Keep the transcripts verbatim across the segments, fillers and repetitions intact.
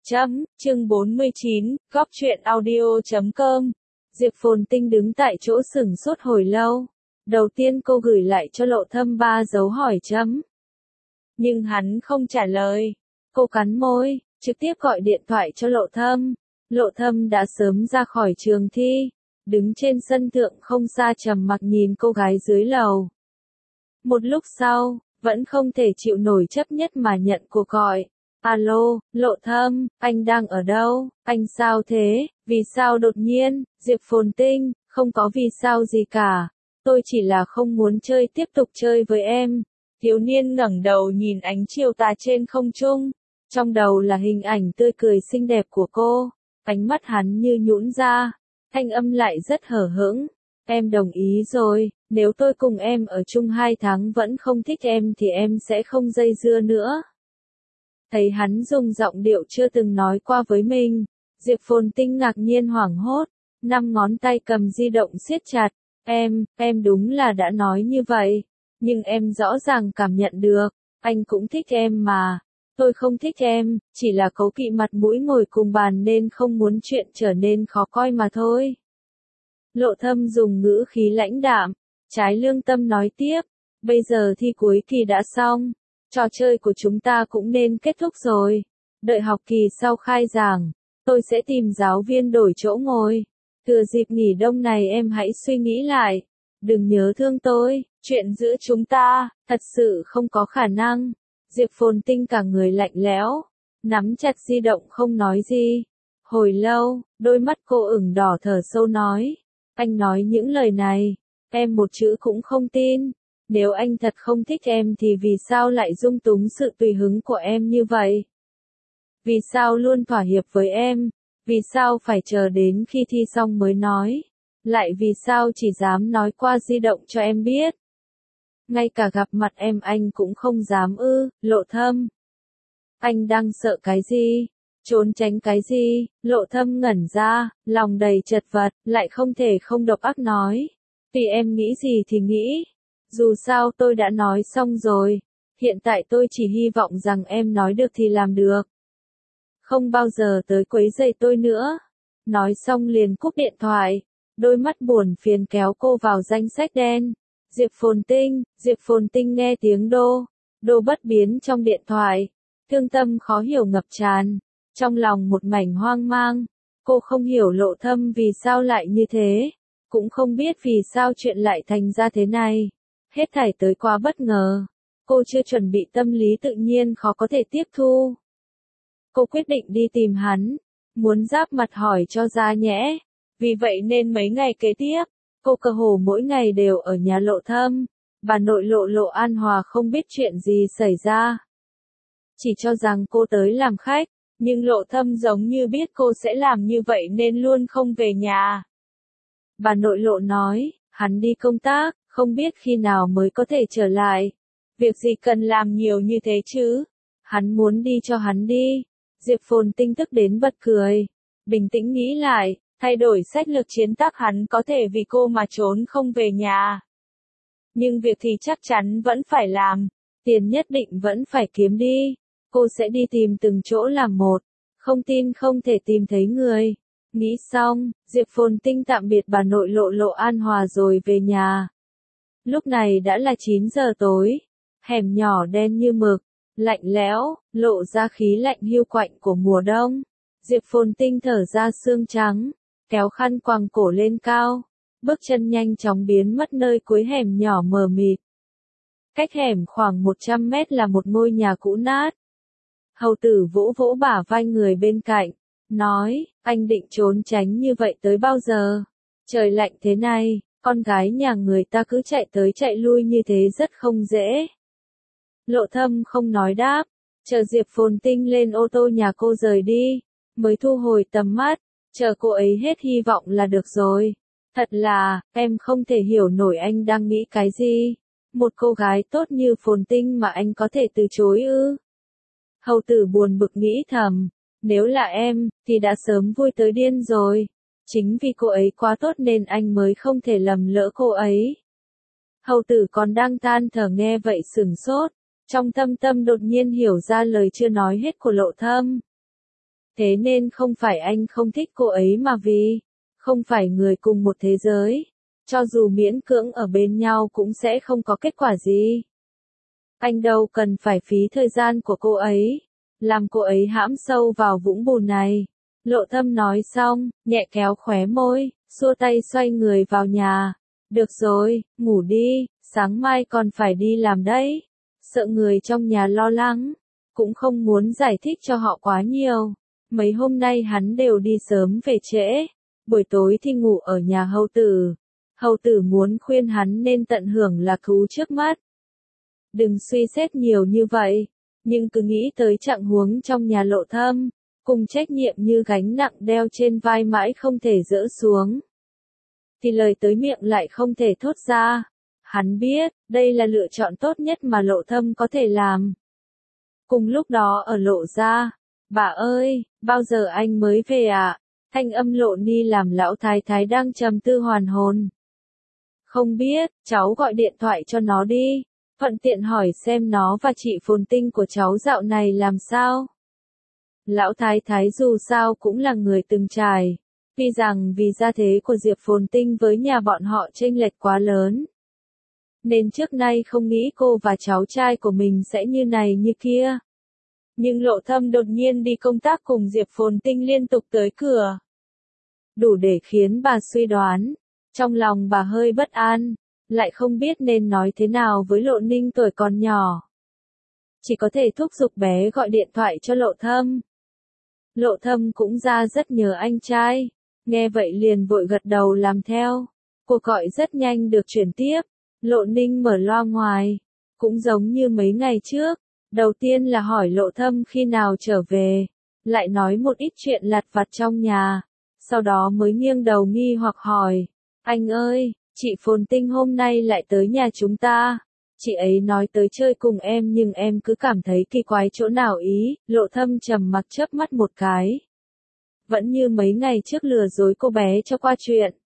Chấm, chương bốn mươi chín, góc truyện audio chấm com. Diệp Phồn Tinh đứng tại chỗ sửng sốt hồi lâu. Đầu tiên cô gửi lại cho Lộ Thâm ba dấu hỏi chấm. Nhưng hắn không trả lời. Cô cắn môi, trực tiếp gọi điện thoại cho Lộ Thâm. Lộ Thâm đã sớm ra khỏi trường thi, đứng trên sân thượng không xa trầm mặc nhìn cô gái dưới lầu. Một lúc sau, vẫn không thể chịu nổi chấp nhất mà nhận cuộc gọi. Alo, Lộ Thâm, anh đang ở đâu, anh sao thế, vì sao đột nhiên, Diệp Phồn Tinh, không có vì sao gì cả, tôi chỉ là không muốn chơi tiếp tục chơi với em. Thiếu niên ngẩng đầu nhìn ánh chiều tà trên không trung, trong đầu là hình ảnh tươi cười xinh đẹp của cô, ánh mắt hắn như nhũn ra, thanh âm lại rất hở hững. Em đồng ý rồi, nếu tôi cùng em ở chung hai tháng vẫn không thích em thì em sẽ không dây dưa nữa. Thấy hắn dùng giọng điệu chưa từng nói qua với mình, Diệp Phồn Tinh ngạc nhiên hoảng hốt, năm ngón tay cầm di động siết chặt, em, em đúng là đã nói như vậy, nhưng em rõ ràng cảm nhận được, anh cũng thích em mà, tôi không thích em, chỉ là cấu kỵ mặt mũi ngồi cùng bàn nên không muốn chuyện trở nên khó coi mà thôi. Lộ Thâm dùng ngữ khí lãnh đạm, trái lương tâm nói tiếp, bây giờ thi cuối kỳ đã xong. Trò chơi của chúng ta cũng nên kết thúc rồi. Đợi học kỳ sau khai giảng, tôi sẽ tìm giáo viên đổi chỗ ngồi. Thừa dịp nghỉ đông này em hãy suy nghĩ lại. Đừng nhớ thương tôi, chuyện giữa chúng ta, thật sự không có khả năng. Diệp Phồn Tinh cả người lạnh lẽo, nắm chặt di động không nói gì. Hồi lâu, đôi mắt cô ửng đỏ thở sâu nói. Anh nói những lời này, em một chữ cũng không tin. Nếu anh thật không thích em thì vì sao lại dung túng sự tùy hứng của em như vậy? Vì sao luôn thỏa hiệp với em? Vì sao phải chờ đến khi thi xong mới nói? Lại vì sao chỉ dám nói qua di động cho em biết? Ngay cả gặp mặt em anh cũng không dám ư, Lộ Thâm. Anh đang sợ cái gì? Trốn tránh cái gì? Lộ Thâm ngẩn ra, lòng đầy chật vật, lại không thể không độc ác nói. Vì em nghĩ gì thì nghĩ. Dù sao tôi đã nói xong rồi, hiện tại tôi chỉ hy vọng rằng em nói được thì làm được. Không bao giờ tới quấy rầy tôi nữa. Nói xong liền cúp điện thoại, đôi mắt buồn phiền kéo cô vào danh sách đen. Diệp Phồn Tinh, Diệp Phồn Tinh nghe tiếng đô, đô bất biến trong điện thoại, thương tâm khó hiểu ngập tràn, trong lòng một mảnh hoang mang, cô không hiểu Lộ Thâm vì sao lại như thế, cũng không biết vì sao chuyện lại thành ra thế này. Hết thảy tới quá bất ngờ, cô chưa chuẩn bị tâm lý tự nhiên khó có thể tiếp thu. Cô quyết định đi tìm hắn, muốn giáp mặt hỏi cho ra nhẽ. Vì vậy nên mấy ngày kế tiếp, cô cơ hồ mỗi ngày đều ở nhà Lộ Thâm. Bà nội Lộ Lộ An Hòa không biết chuyện gì xảy ra, chỉ cho rằng cô tới làm khách, nhưng Lộ Thâm giống như biết cô sẽ làm như vậy nên luôn không về nhà. Bà nội Lộ nói, hắn đi công tác, không biết khi nào mới có thể trở lại. Việc gì cần làm nhiều như thế chứ? Hắn muốn đi cho hắn đi. Diệp Phồn Tinh tức đến bật cười. Bình tĩnh nghĩ lại, thay đổi sách lược chiến tác hắn có thể vì cô mà trốn không về nhà. Nhưng việc thì chắc chắn vẫn phải làm. Tiền nhất định vẫn phải kiếm đi. Cô sẽ đi tìm từng chỗ làm một. Không tin không thể tìm thấy người. Nghĩ xong, Diệp Phồn Tinh tạm biệt bà nội Lộ Lộ An Hòa rồi về nhà. Lúc này đã là chín giờ tối, hẻm nhỏ đen như mực, lạnh lẽo, lộ ra khí lạnh hiu quạnh của mùa đông. Diệp Phồn Tinh thở ra xương trắng, kéo khăn quàng cổ lên cao, bước chân nhanh chóng biến mất nơi cuối hẻm nhỏ mờ mịt. Cách hẻm khoảng một trăm mét là một ngôi nhà cũ nát. Hầu tử vỗ vỗ bả vai người bên cạnh, nói, anh định trốn tránh như vậy tới bao giờ? Trời lạnh thế này. Con gái nhà người ta cứ chạy tới chạy lui như thế rất không dễ. Lộ Thâm không nói đáp, chờ Diệp Phồn Tinh lên ô tô nhà cô rời đi, mới thu hồi tầm mắt, chờ cô ấy hết hy vọng là được rồi. Thật là, em không thể hiểu nổi anh đang nghĩ cái gì. Một cô gái tốt như Phồn Tinh mà anh có thể từ chối ư? Hầu tử buồn bực nghĩ thầm, nếu là em, thì đã sớm vui tới điên rồi. Chính vì cô ấy quá tốt nên anh mới không thể lầm lỡ cô ấy. Hầu tử còn đang than thở nghe vậy sửng sốt, trong thâm tâm đột nhiên hiểu ra lời chưa nói hết của Lộ Thâm. Thế nên không phải anh không thích cô ấy mà vì, không phải người cùng một thế giới. Cho dù miễn cưỡng ở bên nhau cũng sẽ không có kết quả gì. Anh đâu cần phải phí thời gian của cô ấy, làm cô ấy hãm sâu vào vũng bùn này. Lộ Thâm nói xong, nhẹ kéo khóe môi, xua tay xoay người vào nhà. Được rồi, ngủ đi, sáng mai còn phải đi làm đấy. Sợ người trong nhà lo lắng, cũng không muốn giải thích cho họ quá nhiều. Mấy hôm nay hắn đều đi sớm về trễ, buổi tối thì ngủ ở nhà hầu tử. Hầu tử muốn khuyên hắn nên tận hưởng lạc thú trước mắt. Đừng suy xét nhiều như vậy, nhưng cứ nghĩ tới trạng huống trong nhà Lộ Thâm, cùng trách nhiệm như gánh nặng đeo trên vai mãi không thể dỡ xuống. Thì lời tới miệng lại không thể thốt ra. Hắn biết, đây là lựa chọn tốt nhất mà Lộ Thâm có thể làm. Cùng lúc đó ở Lộ gia, bà ơi, bao giờ anh mới về ạ? À? Thanh âm Lộ Ni làm lão thái thái đang trầm tư hoàn hồn. Không biết, cháu gọi điện thoại cho nó đi, thuận tiện hỏi xem nó và chị Phồn Tinh của cháu dạo này làm sao. Lão thái thái dù sao cũng là người từng trải, tuy rằng vì gia thế của Diệp Phồn Tinh với nhà bọn họ chênh lệch quá lớn, nên trước nay không nghĩ cô và cháu trai của mình sẽ như này như kia. Nhưng Lộ Thâm đột nhiên đi công tác cùng Diệp Phồn Tinh liên tục tới cửa, đủ để khiến bà suy đoán. Trong lòng bà hơi bất an, lại không biết nên nói thế nào với Lộ Ninh tuổi còn nhỏ. Chỉ có thể thúc giục bé gọi điện thoại cho Lộ Thâm. Lộ Thâm cũng ra rất nhớ anh trai, nghe vậy liền vội gật đầu làm theo. Cuộc gọi rất nhanh được chuyển tiếp, Lộ Ninh mở loa ngoài, cũng giống như mấy ngày trước. Đầu tiên là hỏi Lộ Thâm khi nào trở về, lại nói một ít chuyện lặt vặt trong nhà, sau đó mới nghiêng đầu nghi hoặc hỏi. Anh ơi, chị Phồn Tinh hôm nay lại tới nhà chúng ta. Chị ấy nói tới chơi cùng em nhưng em cứ cảm thấy kỳ quái chỗ nào ý. Lộ Thâm trầm mặc chớp mắt một cái. Vẫn như mấy ngày trước lừa dối cô bé cho qua chuyện.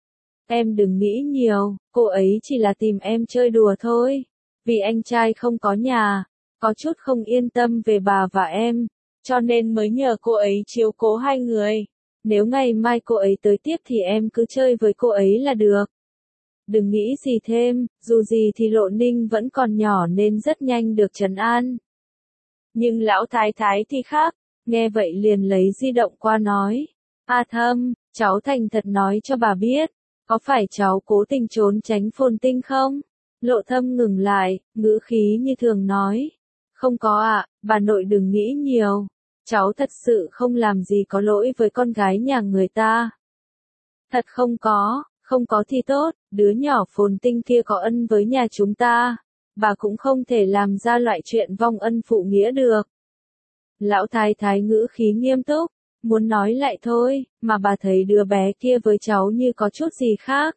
Em đừng nghĩ nhiều, cô ấy chỉ là tìm em chơi đùa thôi. Vì anh trai không có nhà, có chút không yên tâm về bà và em, cho nên mới nhờ cô ấy chiếu cố hai người. Nếu ngày mai cô ấy tới tiếp thì em cứ chơi với cô ấy là được. Đừng nghĩ gì thêm, dù gì thì Lộ Ninh vẫn còn nhỏ nên rất nhanh được trấn an. Nhưng lão thái thái thì khác, nghe vậy liền lấy di động qua nói. A Thâm, cháu thành thật nói cho bà biết, có phải cháu cố tình trốn tránh Phồn Tinh không? Lộ Thâm ngừng lại, ngữ khí như thường nói. Không có ạ, à, bà nội đừng nghĩ nhiều. Cháu thật sự không làm gì có lỗi với con gái nhà người ta. Thật không có, không có thì tốt, đứa nhỏ Phồn Tinh kia có ân với nhà chúng ta. Bà cũng không thể làm ra loại chuyện vong ân phụ nghĩa được. Lão thái thái ngữ khí nghiêm túc, muốn nói lại thôi, mà bà thấy đứa bé kia với cháu như có chút gì khác.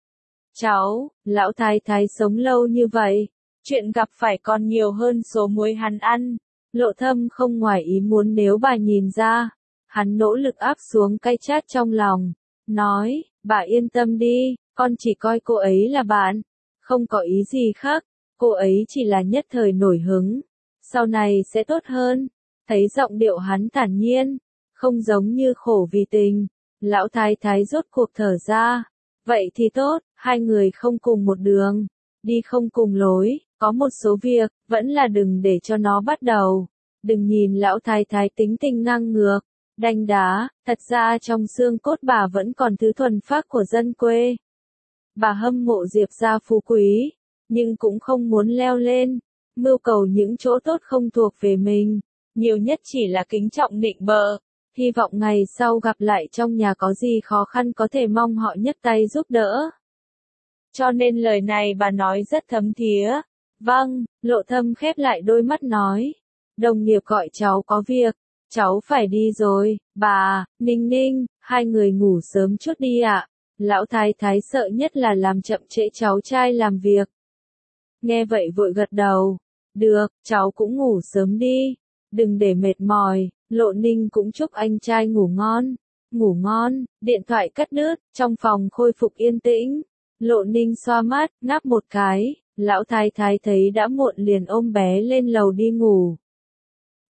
Cháu, lão thái thái sống lâu như vậy, chuyện gặp phải còn nhiều hơn số muối hắn ăn. Lộ Thâm không ngoài ý muốn nếu bà nhìn ra. Hắn nỗ lực áp xuống cay chát trong lòng, nói, bà yên tâm đi, con chỉ coi cô ấy là bạn, không có ý gì khác, cô ấy chỉ là nhất thời nổi hứng, sau này sẽ tốt hơn. Thấy giọng điệu hắn thản nhiên, không giống như khổ vì tình, lão thái thái rốt cuộc thở ra. Vậy thì tốt, hai người không cùng một đường, đi không cùng lối, có một số việc, vẫn là đừng để cho nó bắt đầu. Đừng nhìn lão thái thái tính tình ngang ngược, đanh đá, thật ra trong xương cốt bà vẫn còn thứ thuần phác của dân quê. Bà hâm mộ Diệp gia phú quý, nhưng cũng không muốn leo lên, mưu cầu những chỗ tốt không thuộc về mình, nhiều nhất chỉ là kính trọng nịnh bợ, hy vọng ngày sau gặp lại trong nhà có gì khó khăn có thể mong họ nhấc tay giúp đỡ. Cho nên lời này bà nói rất thấm thía. Vâng, Lộ Thâm khép lại đôi mắt nói. Đồng nghiệp gọi cháu có việc, cháu phải đi rồi. Bà, Ninh Ninh, hai người ngủ sớm chút đi ạ. Lão thái thái sợ nhất là làm chậm trễ cháu trai làm việc. Nghe vậy vội gật đầu. Được, cháu cũng ngủ sớm đi. Đừng để mệt mỏi. Lộ Ninh cũng chúc anh trai ngủ ngon. Ngủ ngon, điện thoại cắt đứt, trong phòng khôi phục yên tĩnh. Lộ Ninh xoa mắt, ngáp một cái. Lão thái thái thấy đã muộn liền ôm bé lên lầu đi ngủ.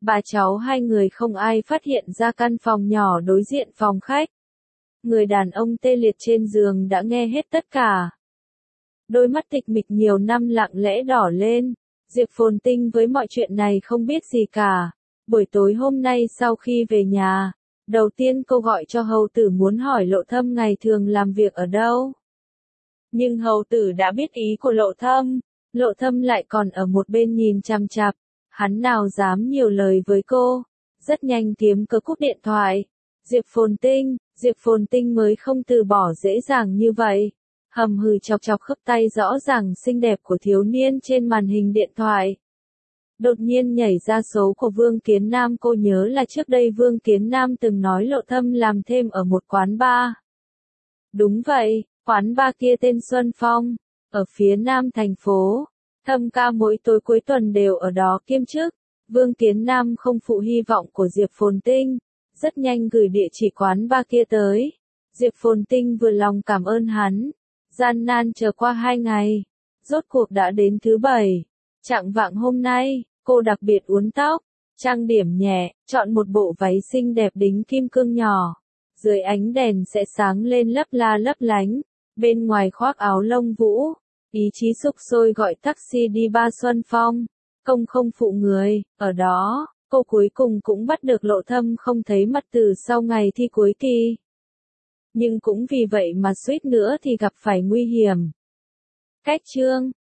Bà cháu hai người không ai phát hiện ra căn phòng nhỏ đối diện phòng khách. Người đàn ông tê liệt trên giường đã nghe hết tất cả. Đôi mắt tịch mịch nhiều năm lặng lẽ đỏ lên. Diệp Phồn Tinh với mọi chuyện này không biết gì cả. Buổi tối hôm nay sau khi về nhà, đầu tiên cô gọi cho hầu tử muốn hỏi Lộ Thâm ngày thường làm việc ở đâu. Nhưng hầu tử đã biết ý của Lộ Thâm, Lộ Thâm lại còn ở một bên nhìn chằm chằm, hắn nào dám nhiều lời với cô. Rất nhanh kiếm cớ cúp điện thoại. Diệp Phồn Tinh, Diệp Phồn Tinh mới không từ bỏ dễ dàng như vậy. Hầm hừ chọc chọc khớp tay rõ ràng xinh đẹp của thiếu niên trên màn hình điện thoại. Đột nhiên nhảy ra số của Vương Kiến Nam, cô nhớ là trước đây Vương Kiến Nam từng nói Lộ Thâm làm thêm ở một quán bar. Đúng vậy, quán bar kia tên Xuân Phong, ở phía nam thành phố. Thâm ca mỗi tối cuối tuần đều ở đó kiêm chức. Vương Kiến Nam không phụ hy vọng của Diệp Phồn Tinh, rất nhanh gửi địa chỉ quán bar kia tới. Diệp Phồn Tinh vừa lòng cảm ơn hắn, gian nan chờ qua hai ngày, rốt cuộc đã đến thứ bảy. Chạng vạng hôm nay, cô đặc biệt uốn tóc, trang điểm nhẹ, chọn một bộ váy xinh đẹp đính kim cương nhỏ. Dưới ánh đèn sẽ sáng lên lấp la lấp lánh, bên ngoài khoác áo lông vũ. Ý chí sục sôi gọi taxi đi bar Xuân Phong. Công không phụ người, ở đó, cô cuối cùng cũng bắt được Lộ Thâm không thấy mặt từ sau ngày thi cuối kỳ. Nhưng cũng vì vậy mà suýt nữa thì gặp phải nguy hiểm. Cách chương